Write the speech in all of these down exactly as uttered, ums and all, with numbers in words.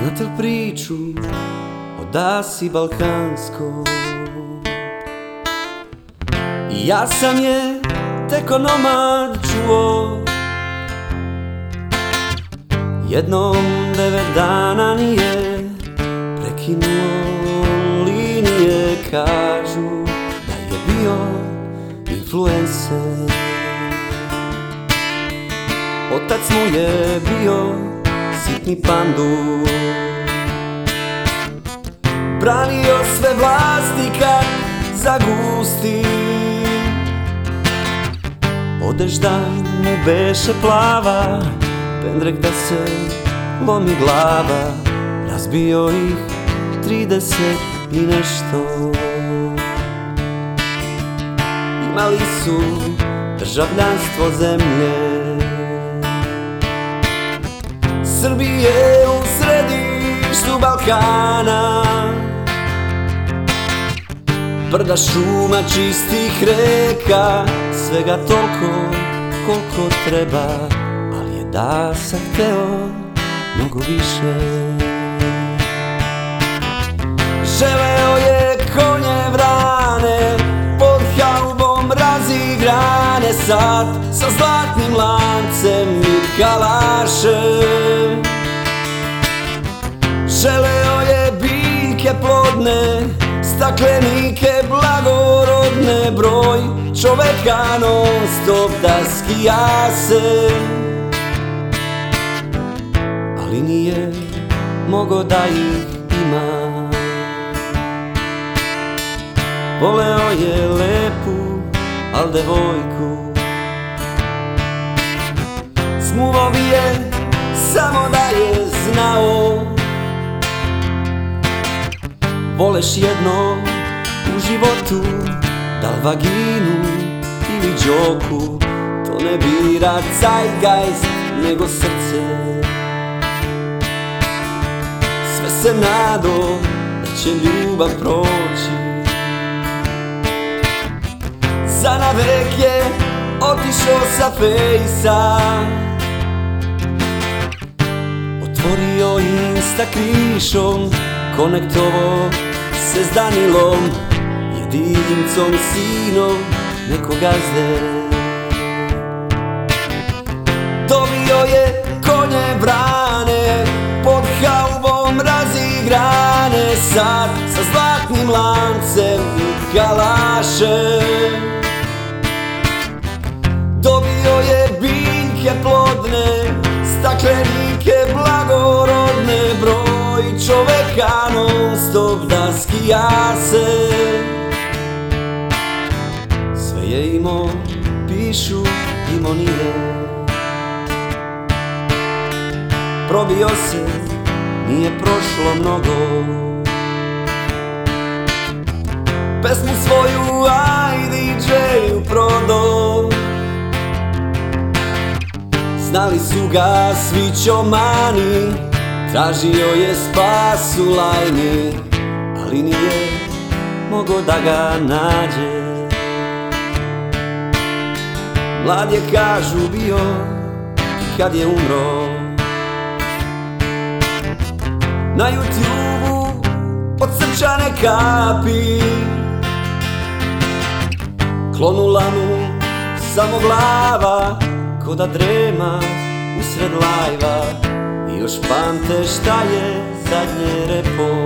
Znate li priču o Dasi balkanskoj? Ja sam je tek onomad čuo, jednom devet dana nije prekinuo linije. Kažu da je bio influencer, otac mu je bio sitni pandur, branio sve vlasti kad zagusti. Odežda mu beše plava, pendrek da se lomi glava, razbio ih trideset i nešto. Imali su državljanstvo zemlje Srbije u središtu Balkana, brda, šuma, čistih reka, svega toliko koliko treba, ali je Dasa hteo mnogo više. Želeo je konje vrane, pod haubom razigrane, sad sa zlatnim lancem i kalašem. Želeo je biljke plodne, staklenike blagorodne, broj čoveka non stop da skijase, ali nije mogo da ih ima. Voleo je lepu, al devojku, smuvao bi je samo da je znao. Voleš jedno u životu, da li vaginu ili đoku, to ne bira zeitgeist nego srce. Sve se nado da će ljubav proći, za navek je otišao sa fejsa, otvorio Insta krišom, konektovo se s Danilom, jedincom, sinom nekog gazde. Dobio je konje vrane, pod haubom razigrane, sad sa zlatnim lancem i kalašem. Dobio je biljke plodne, staklenike blagorodne, broj čoveka non stop da skijase. Sve je imao, pišu imonije, probio se, nije prošlo mnogo. Pesmu svoju aj di džeju prodao, znali su ga svi čomani, tražio je spas u Lajni, ali nije mogo da ga nađe. Mlad je, kažu, bio kad je umro. Na YouTubeu od srčane kapi, klonula mu samo glava, ko da drema usred lajva, i još pamte šta je zadnje repo.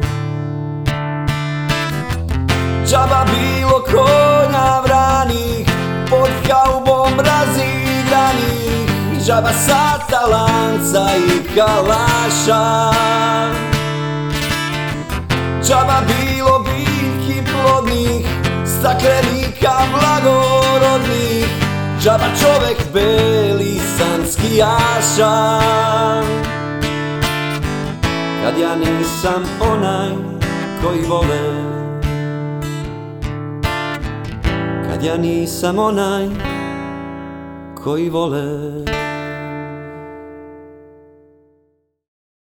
Džaba bilo konja vranih, pod haubom razigranih, džaba sata, lanca i kalaša. Džaba bilo biljki plodnih, staklenika blagorodnih, džaba čovek beli san skijaša. Kad ja nisam onaj koji vole, kad ja nisam onaj koji vole.